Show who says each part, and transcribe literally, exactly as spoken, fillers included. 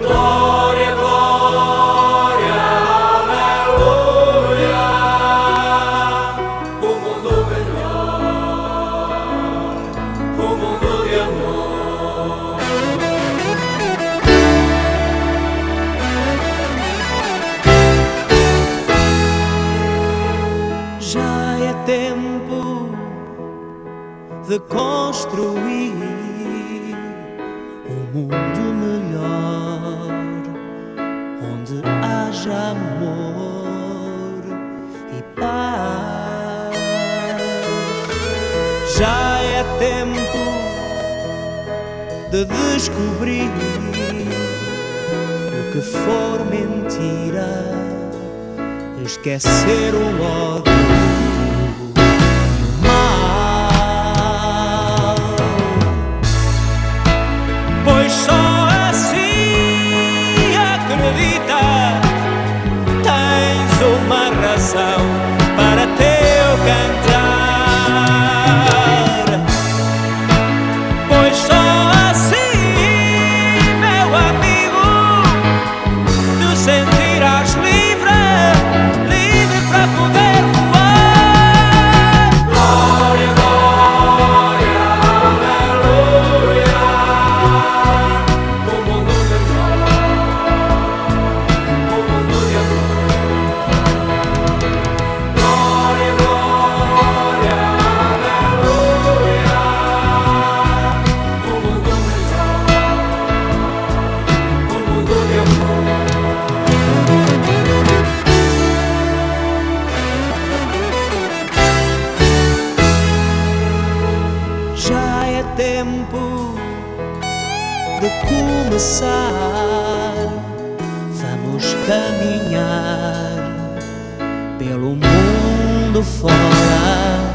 Speaker 1: Glória, glória, aleluia. O mundo melhor, o mundo de amor. Já é tempo de construir um mundo melhor, onde haja amor e paz. Já é tempo de descobrir o que for mentira, esquecer o ódio. Pois só assim acredita, tens uma razão para teu cantar. Pois só assim, meu amigo, te sentirás livre, livre para poder voar. Glória, glória, aleluia. Já é tempo de começar. Vamos caminhar pelo mundo fora.